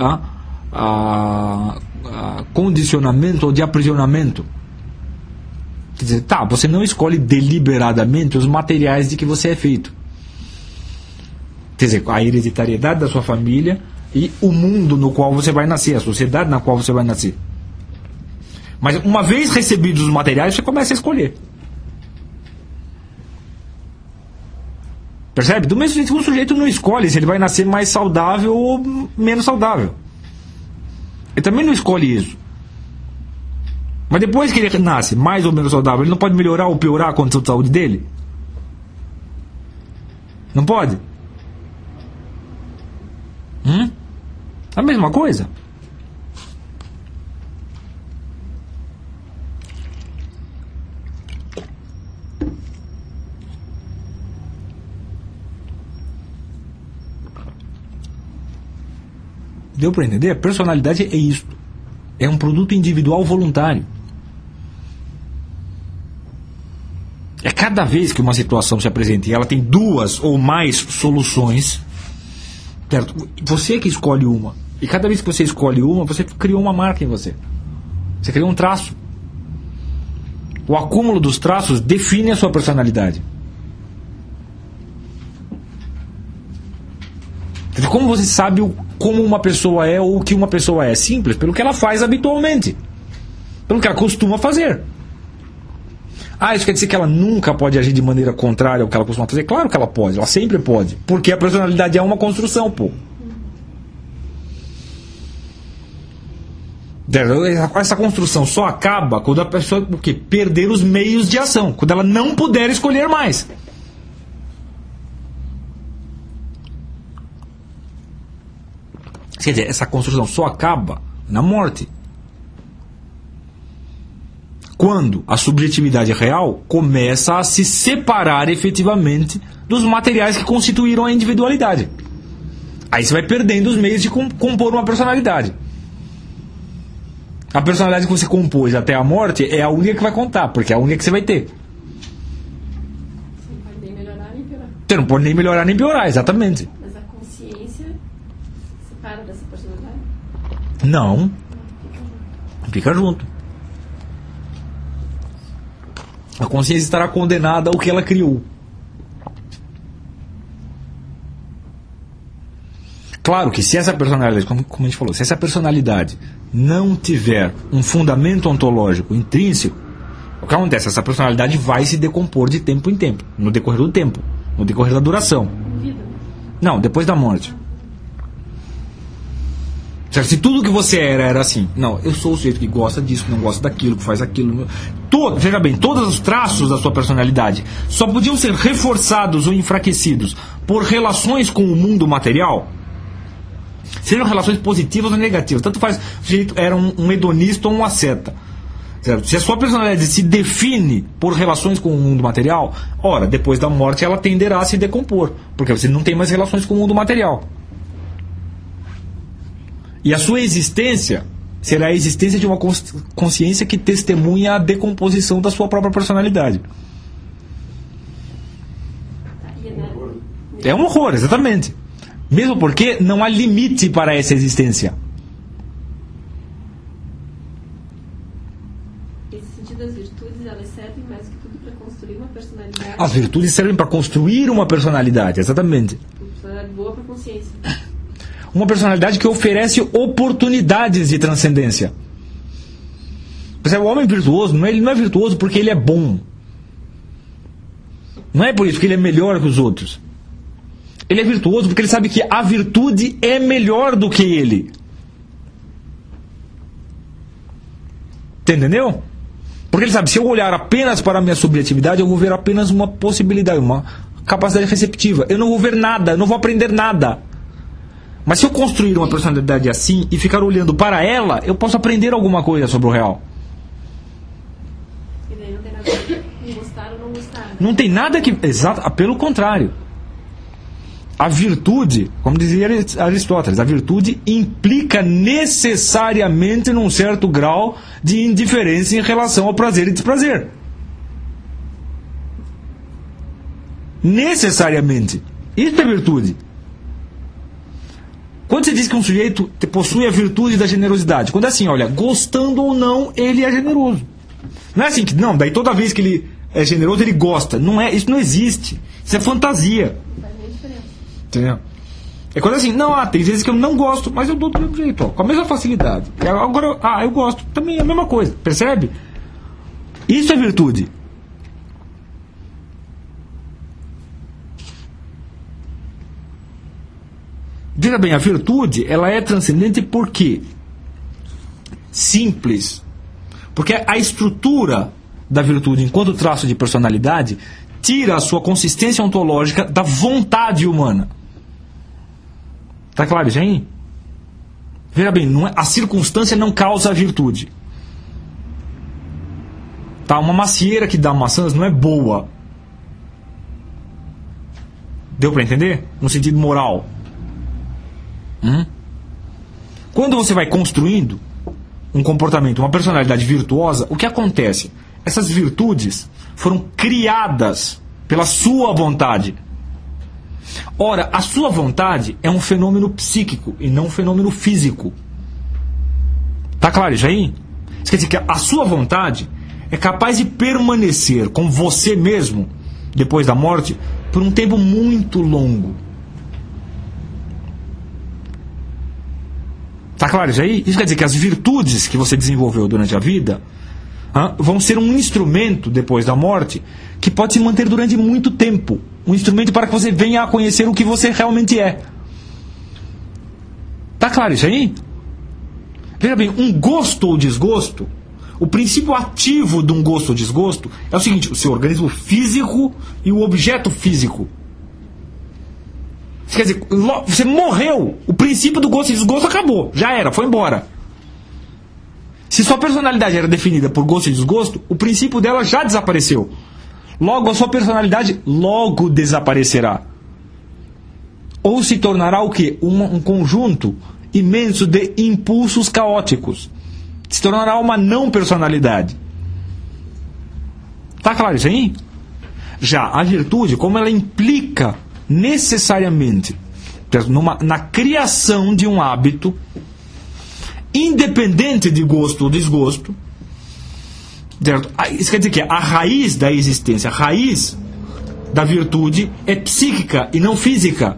condicionamento ou de aprisionamento. Quer dizer, tá, você não escolhe deliberadamente os materiais de que você é feito. Quer dizer, a hereditariedade da sua família e o mundo no qual você vai nascer, a sociedade na qual você vai nascer. Mas uma vez recebidos os materiais, você começa a escolher. Percebe? Do mesmo jeito que o sujeito não escolhe se ele vai nascer mais saudável ou menos saudável. Ele também não escolhe isso. Mas depois que ele nasce mais ou menos saudável, ele não pode melhorar ou piorar a condição de saúde dele? Não pode? A mesma coisa. Deu para entender? A personalidade é isso. É um produto individual voluntário. É cada vez que uma situação se apresenta e ela tem duas ou mais soluções, certo? Você que escolhe uma. E cada vez que você escolhe uma, você criou uma marca em você. Você criou um traço. O acúmulo dos traços define a sua personalidade. Como você sabe como uma pessoa é ou o que uma pessoa é? Simples, pelo que ela faz habitualmente. Pelo que ela costuma fazer. Isso quer dizer que ela nunca pode agir de maneira contrária ao que ela costuma fazer? Claro que ela pode, ela sempre pode. Porque a personalidade é uma construção, pô. Essa construção só acaba quando a pessoa perder os meios de ação. Quando ela não puder escolher mais. Quer dizer, essa construção só acaba na morte. Quando a subjetividade real começa a se separar efetivamente dos materiais que constituíram a individualidade. Aí você vai perdendo os meios de compor uma personalidade. A personalidade que você compôs até a morte é a única que vai contar, porque é a única que você vai ter. Você não pode nem melhorar nem piorar. Você não pode nem melhorar nem piorar, exatamente. Mas a consciência separa dessa personalidade? Não. Fica junto. A consciência estará condenada ao que ela criou. Claro que se essa personalidade, como a gente falou, se essa personalidade não tiver um fundamento ontológico intrínseco, o que acontece? Essa personalidade vai se decompor de tempo em tempo, no decorrer do tempo, no decorrer da duração. Vida? Não, depois da morte. Certo? Se tudo que você era assim, não, eu sou o sujeito que gosta disso, que não gosta daquilo, que faz aquilo. Veja bem, todos os traços da sua personalidade só podiam ser reforçados ou enfraquecidos por relações com o mundo material. Sejam relações positivas ou negativas. Tanto faz se o sujeito era um hedonista ou um asceta. Certo? Se a sua personalidade se define por relações com o mundo material, ora, depois da morte ela tenderá a se decompor, porque você não tem mais relações com o mundo material. E a sua existência será a existência de uma consciência que testemunha a decomposição da sua própria personalidade. É um horror, exatamente. Mesmo porque não há limite para essa existência. Nesse sentido, as virtudes, elas servem mais do que tudo para construir uma personalidade. As virtudes servem para construir uma personalidade, exatamente. Uma personalidade boa para a consciência. Uma personalidade que oferece oportunidades de transcendência. O homem virtuoso, ele não é virtuoso porque ele é bom. Não é por isso que ele é melhor que os outros. Ele é virtuoso porque ele sabe que a virtude é melhor do que ele. Entendeu? Porque ele sabe, se eu olhar apenas para a minha subjetividade, eu vou ver apenas uma possibilidade, uma capacidade receptiva. Eu não vou ver nada, eu não vou aprender nada. Mas se eu construir uma personalidade assim e ficar olhando para ela, eu posso aprender alguma coisa sobre o real. E daí não tem nada a ver com gostar ou não gostar. Não tem nada que... Exato, pelo contrário. a virtude, como dizia Aristóteles, a virtude implica necessariamente num certo grau de indiferença em relação ao prazer e desprazer. Necessariamente. Isso é virtude. Quando você diz que um sujeito possui a virtude da generosidade, quando é assim, olha, gostando ou não, ele é generoso. Não é assim que, não, daí toda vez que ele é generoso, ele gosta. Não é, isso não existe. Isso é fantasia. Entendeu? É quando assim, não, tem vezes que eu não gosto, mas eu dou do mesmo jeito, ó, com a mesma facilidade. Agora, eu gosto, também é a mesma coisa, percebe? Isso é virtude. Veja bem, a virtude, ela é transcendente por quê? Simples. Porque a estrutura da virtude, enquanto traço de personalidade, tira a sua consistência ontológica da vontade humana. Está claro isso aí? Veja bem, a circunstância não causa a virtude. Tá, uma macieira que dá maçãs não é boa. Deu para entender? No sentido moral. Quando você vai construindo um comportamento, uma personalidade virtuosa, o que acontece? Essas virtudes foram criadas pela sua vontade. Ora, a sua vontade é um fenômeno psíquico e não um fenômeno físico. Está claro isso aí? Isso quer dizer que a sua vontade é capaz de permanecer com você mesmo, depois da morte, por um tempo muito longo. Está claro isso aí? Isso quer dizer que as virtudes que você desenvolveu durante a vida vão ser um instrumento, depois da morte, que pode se manter durante muito tempo. Um instrumento para que você venha a conhecer o que você realmente é. Está claro isso aí? Veja bem, um gosto ou desgosto, o princípio ativo de um gosto ou desgosto é o seguinte: o seu organismo físico e o objeto físico. Quer dizer, você morreu, o princípio do gosto e desgosto acabou, já era, foi embora. Se sua personalidade era definida por gosto e desgosto, o princípio dela já desapareceu. Logo, a sua personalidade logo desaparecerá. Ou se tornará o quê? Um conjunto imenso de impulsos caóticos. Se tornará uma não personalidade. Está claro isso aí? Já a virtude, como ela implica necessariamente na criação de um hábito, independente de gosto ou desgosto, certo? Isso quer dizer que a raiz da existência, a raiz da virtude é psíquica e não física.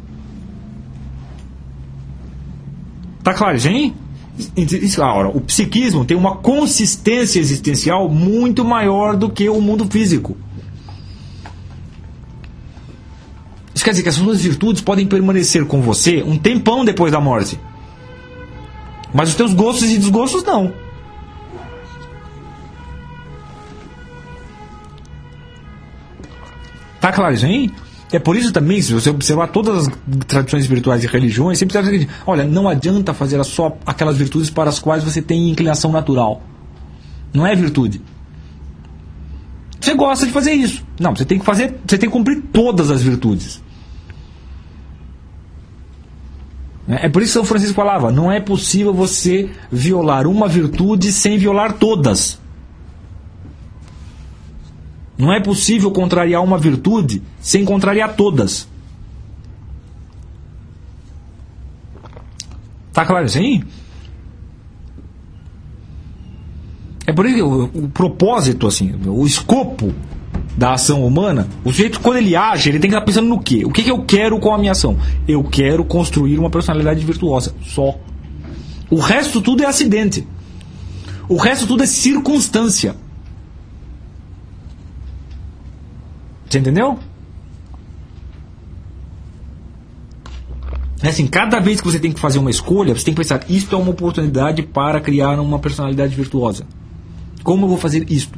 Está claro isso aí? Ora, o psiquismo tem uma consistência existencial muito maior do que o mundo físico. Isso quer dizer que as suas virtudes podem permanecer com você um tempão depois da morte. Mas os teus gostos e desgostos não. Tá claro isso aí? É por isso também, se você observar todas as tradições espirituais e religiões, sempre serve o seguinte: olha, não adianta fazer só aquelas virtudes para as quais você tem inclinação natural. Não é virtude. Você gosta de fazer isso. Não, você tem que cumprir todas as virtudes. É por isso que São Francisco falava: não é possível você violar uma virtude sem violar todas. Não é possível contrariar uma virtude sem contrariar todas. Tá claro isso aí? É por isso que o propósito, assim, o escopo da ação humana, o sujeito, quando ele age, ele tem que estar pensando no quê? O que eu quero com a minha ação? Eu quero construir uma personalidade virtuosa. Só. O resto tudo é acidente. O resto tudo é circunstância. Você entendeu? É assim, cada vez que você tem que fazer uma escolha, você tem que pensar: isto é uma oportunidade para criar uma personalidade virtuosa. Como eu vou fazer isto?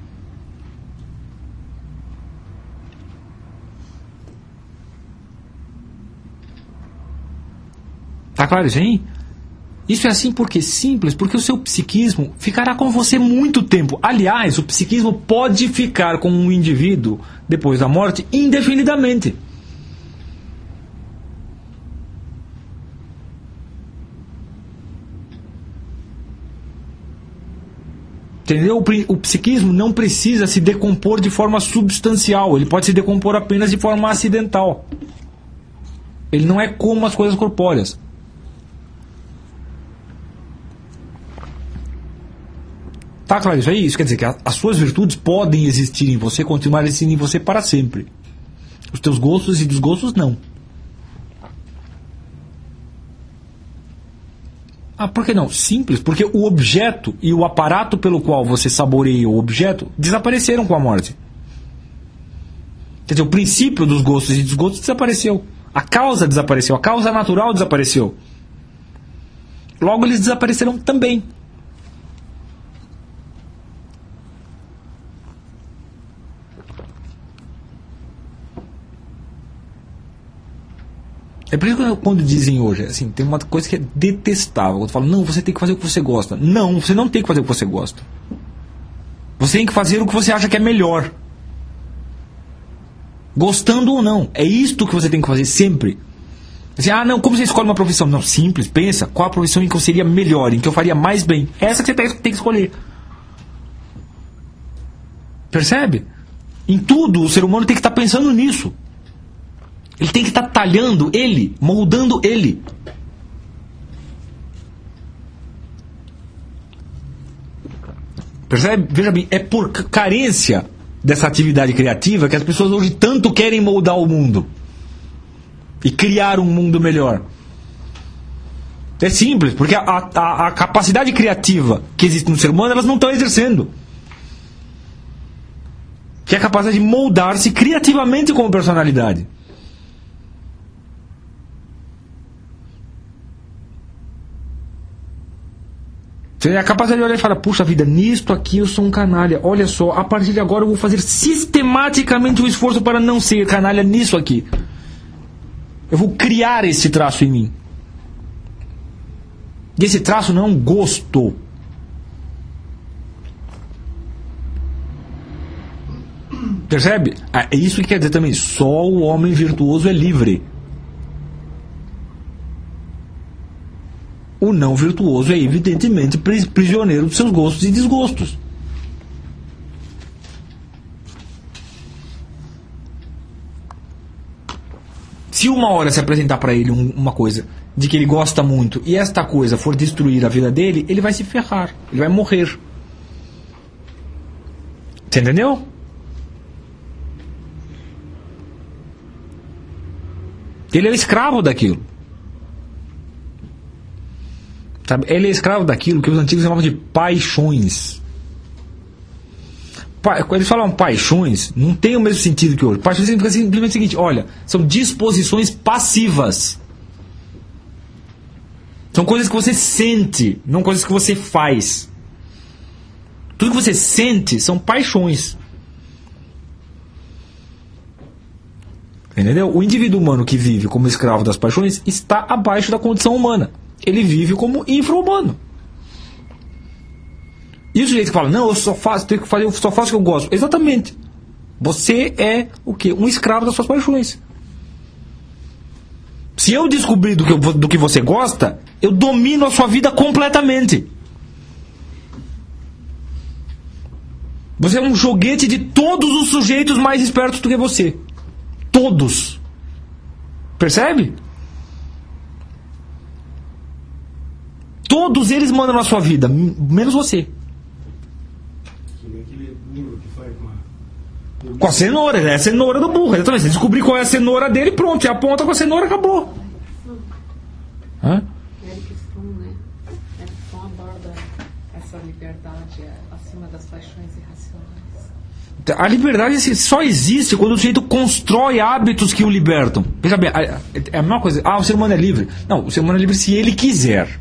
Tá claro isso aí? Isso é assim porque simples, porque o seu psiquismo ficará com você muito tempo. Aliás, o psiquismo pode ficar com um indivíduo depois da morte indefinidamente. Entendeu? O psiquismo não precisa se decompor de forma substancial. Ele pode se decompor apenas de forma acidental. Ele não é como as coisas corpóreas. Tá claro isso aí? Isso quer dizer que as suas virtudes podem existir em você, continuar existindo em você para sempre. Os teus gostos e desgostos não. Por que não? Simples, porque o objeto e o aparato pelo qual você saboreia o objeto desapareceram com a morte. Quer dizer, o princípio dos gostos e desgostos desapareceu. A causa desapareceu, a causa natural desapareceu. Logo, eles desapareceram também. É por isso que quando dizem hoje, assim, tem uma coisa que é detestável. Quando falam, não, você tem que fazer o que você gosta. Não, você não tem que fazer o que você gosta. Você tem que fazer o que você acha que é melhor. Gostando ou não. É isto que você tem que fazer sempre. Assim, não, como você escolhe uma profissão? Não, simples, pensa, qual a profissão em que eu seria melhor, em que eu faria mais bem. É essa que você tem que escolher. Percebe? Em tudo, o ser humano tem que estar pensando nisso. Ele tem que estar talhando ele, moldando ele. Percebe? Veja bem, é por carência dessa atividade criativa que as pessoas hoje tanto querem moldar o mundo e criar um mundo melhor. É simples, porque a capacidade criativa que existe no ser humano, elas não estão exercendo. Que é a capacidade de moldar-se criativamente como personalidade. Você é capaz de olhar e falar, puxa vida, nisto aqui eu sou um canalha. Olha só, a partir de agora eu vou fazer sistematicamente um esforço para não ser canalha nisso aqui. Eu vou criar esse traço em mim. E esse traço não é um gosto. Percebe? É isso que quer dizer também, só o homem virtuoso é livre. O não virtuoso é evidentemente prisioneiro dos seus gostos e desgostos. Se uma hora se apresentar para ele uma coisa de que ele gosta muito e esta coisa for destruir a vida dele, ele vai se ferrar, ele vai morrer. Você entendeu? Ele é o escravo daquilo. Sabe? Ele é escravo daquilo que os antigos chamavam de paixões. Quando eles falam paixões, não tem o mesmo sentido que hoje. Paixões significa simplesmente o seguinte: olha, são disposições passivas. São coisas que você sente, não coisas que você faz. Tudo que você sente são paixões. Entendeu? O indivíduo humano que vive como escravo das paixões está abaixo da condição humana. Ele vive como infra-humano. E o sujeito que fala, não, eu só faço o que eu gosto. Exatamente. Você é o quê? Um escravo das suas paixões. Se eu descobrir do que você gosta, eu domino a sua vida completamente. Você é um joguete de todos os sujeitos mais espertos do que você. Todos. Percebe? Todos eles mandam na sua vida, menos você. Aquele burro que faz com a cenoura, é a cenoura do burro. Exatamente. Você descobrir qual é a cenoura dele, pronto, você aponta com a cenoura, acabou. Hã? Aborda essa liberdade acima das paixões irracionais. A liberdade só existe quando o sujeito constrói hábitos que o libertam. Veja bem, é a mesma coisa. O ser humano é livre. Não, o ser humano é livre se ele quiser.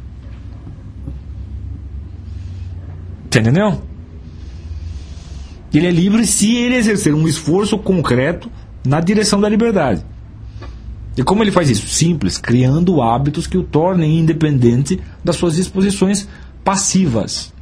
Você entendeu? Ele é livre se ele exercer um esforço concreto na direção da liberdade. E como ele faz isso? Simples, criando hábitos que o tornem independente das suas disposições passivas.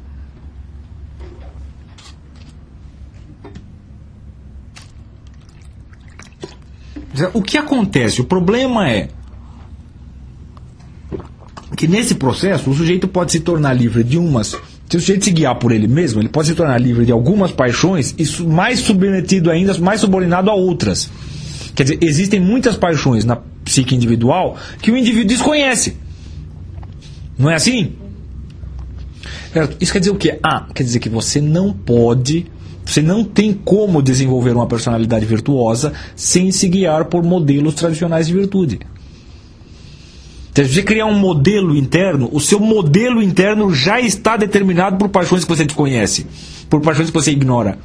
O que acontece? O problema é que nesse processo o sujeito pode se tornar livre de umas Se o sujeito se guiar por ele mesmo, ele pode se tornar livre de algumas paixões e mais submetido ainda, mais subordinado a outras. Quer dizer, existem muitas paixões na psique individual que o indivíduo desconhece. Não é assim? Isso quer dizer o quê? Quer dizer que você não pode, você não tem como desenvolver uma personalidade virtuosa sem se guiar por modelos tradicionais de virtude. Se você criar um modelo interno, o seu modelo interno já está determinado por paixões que você desconhece, por paixões que você ignora.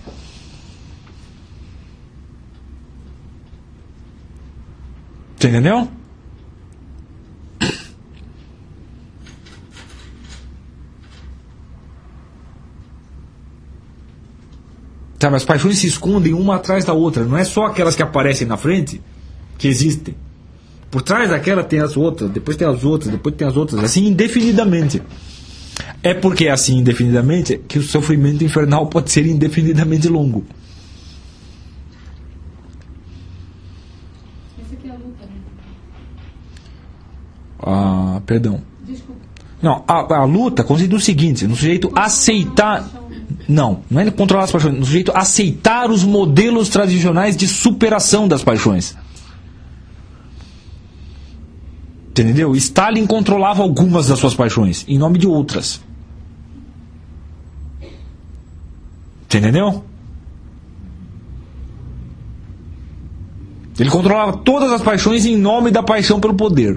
Você entendeu? Sabe, as paixões se escondem uma atrás da outra. Não é só aquelas que aparecem na frente que existem. Por trás daquela tem as outras, depois tem as outras, depois tem as outras, assim indefinidamente. É porque é assim indefinidamente que o sofrimento infernal pode ser indefinidamente longo. Essa aqui é a luta, né? Perdão. Desculpa. Não, a luta consiste no seguinte, no sujeito aceitar... Não é controlar as paixões, no sujeito aceitar os modelos tradicionais de superação das paixões. Entendeu? Stalin controlava algumas das suas paixões em nome de outras. Entendeu? Ele controlava todas as paixões em nome da paixão pelo poder.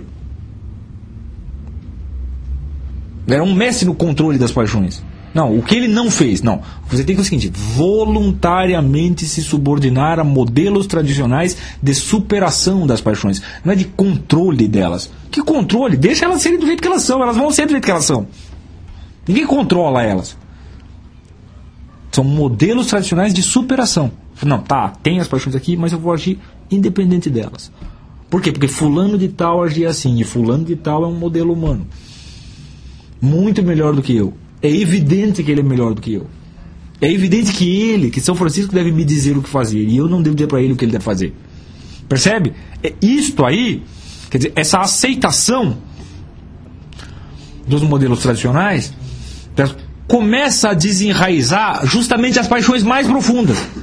Era um mestre no controle das paixões. Não, o que ele não fez? Não. Você tem que fazer o seguinte: voluntariamente se subordinar a modelos tradicionais de superação das paixões. Não é de controle delas. Que controle? Deixa elas serem do jeito que elas são. Elas vão ser do jeito que elas são. Ninguém controla elas. São modelos tradicionais de superação. Não, tem as paixões aqui, mas eu vou agir independente delas. Por quê? Porque fulano de tal agia assim, e fulano de tal é um modelo humano. Muito melhor do que eu. É evidente que ele é melhor do que eu. É evidente que São Francisco deve me dizer o que fazer, e eu não devo dizer para ele o que ele deve fazer. Percebe? É isto aí, quer dizer, essa aceitação dos modelos tradicionais começa a desenraizar justamente as paixões mais profundas. É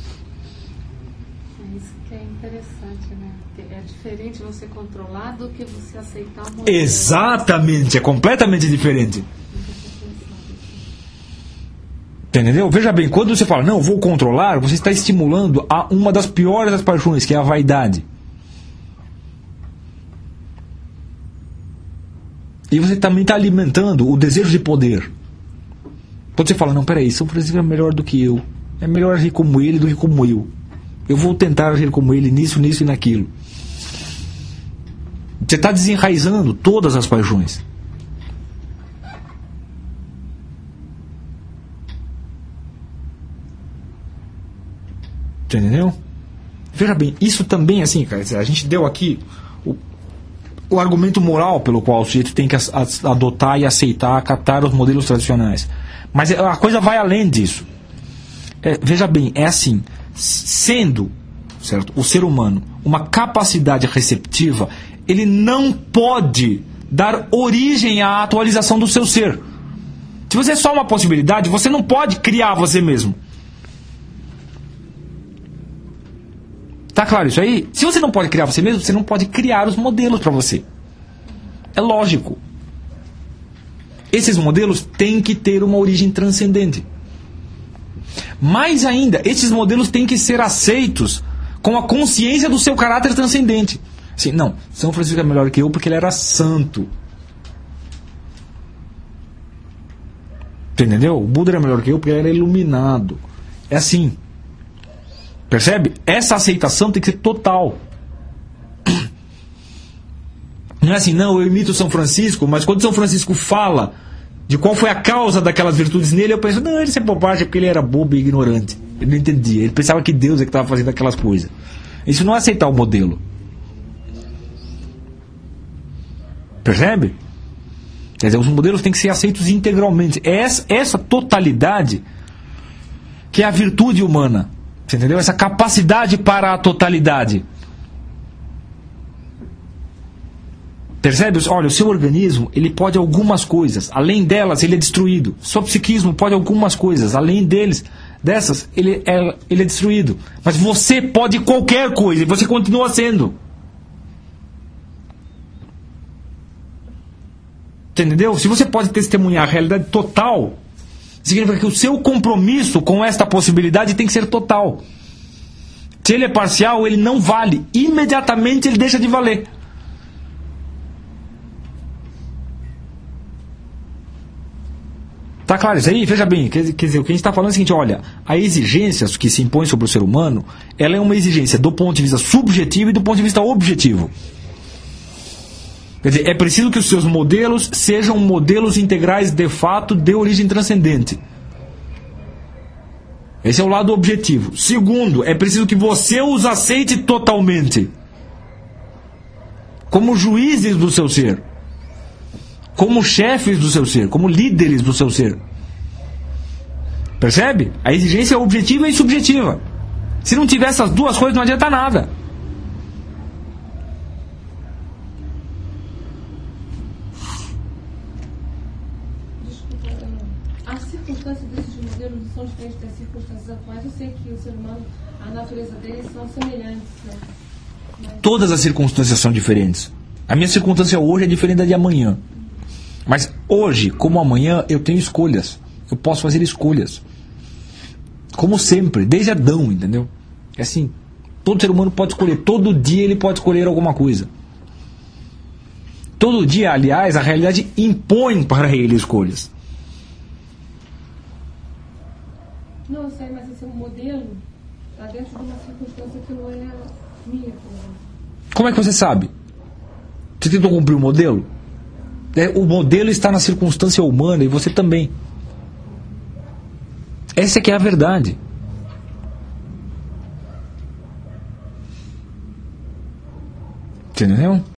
isso que é interessante, né? É diferente você controlar do que você aceitar o modelo. Exatamente, é completamente diferente. Entendeu? Veja bem, quando você fala, não, vou controlar, você está estimulando a uma das piores das paixões, que é a vaidade. E você também está alimentando o desejo de poder. Quando você fala, não, peraí, São Francisco é melhor do que eu. É melhor agir como ele do que como eu. Eu vou tentar agir como ele nisso, nisso e naquilo. Você está desenraizando todas as paixões. Entendeu? Veja bem, isso também assim, cara, a gente deu aqui o argumento moral pelo qual o sujeito tem que adotar e aceitar, acatar os modelos tradicionais. Mas a coisa vai além disso. Veja bem, é assim, sendo, certo, o ser humano uma capacidade receptiva, ele não pode dar origem à atualização do seu ser. Se você é só uma possibilidade, você não pode criar você mesmo. Tá claro isso aí? Se você não pode criar você mesmo, você não pode criar os modelos para você. É lógico. Esses modelos têm que ter uma origem transcendente. Mais ainda, esses modelos têm que ser aceitos com a consciência do seu caráter transcendente. Assim, não, São Francisco é melhor que eu porque ele era santo. Entendeu? O Buda era melhor que eu porque ele era iluminado. É assim. Percebe? Essa aceitação tem que ser total. Não é assim, não, eu imito São Francisco, mas quando São Francisco fala de qual foi a causa daquelas virtudes nele, eu penso, não, isso é bobagem, porque ele era bobo e ignorante. Ele não entendia, ele pensava que Deus é que estava fazendo aquelas coisas. Isso não é aceitar o modelo. Percebe? Quer dizer, os modelos têm que ser aceitos integralmente. É essa totalidade que é a virtude humana. Você entendeu? Essa capacidade para a totalidade. Percebe? Olha, o seu organismo, ele pode algumas coisas. Além delas, ele é destruído. Seu psiquismo pode algumas coisas. Além dessas, ele é destruído. Mas você pode qualquer coisa e você continua sendo. Entendeu? Se você pode testemunhar a realidade total, significa que o seu compromisso com esta possibilidade tem que ser total. Se ele é parcial, ele não vale. Imediatamente ele deixa de valer. Tá claro isso aí? Veja bem, quer dizer, o que a gente está falando é o seguinte, olha, a exigência que se impõe sobre o ser humano, ela é uma exigência do ponto de vista subjetivo e do ponto de vista objetivo. Quer dizer, é preciso que os seus modelos sejam modelos integrais de fato de origem transcendente. Esse é o lado objetivo. Segundo, é preciso que você os aceite totalmente. Como juízes do seu ser. Como chefes do seu ser. Como líderes do seu ser. Percebe? A exigência é objetiva e subjetiva. Se não tiver essas duas coisas, não adianta nada. As circunstâncias desses modelos são diferentes das circunstâncias atuais. Eu sei que o ser humano, a natureza deles são semelhantes. Né? Todas as circunstâncias são diferentes. A minha circunstância hoje é diferente da de amanhã. Mas hoje, como amanhã, eu tenho escolhas. Eu posso fazer escolhas. Como sempre, desde Adão, entendeu? É assim, todo ser humano pode escolher. Todo dia ele pode escolher alguma coisa. Todo dia, aliás, a realidade impõe para ele escolhas. Não, eu sei, mas esse modelo está dentro de uma circunstância que não é minha. Como é que você sabe? Você tentou cumprir o modelo? O modelo está na circunstância humana e você também. Essa é que é a verdade. Entendeu?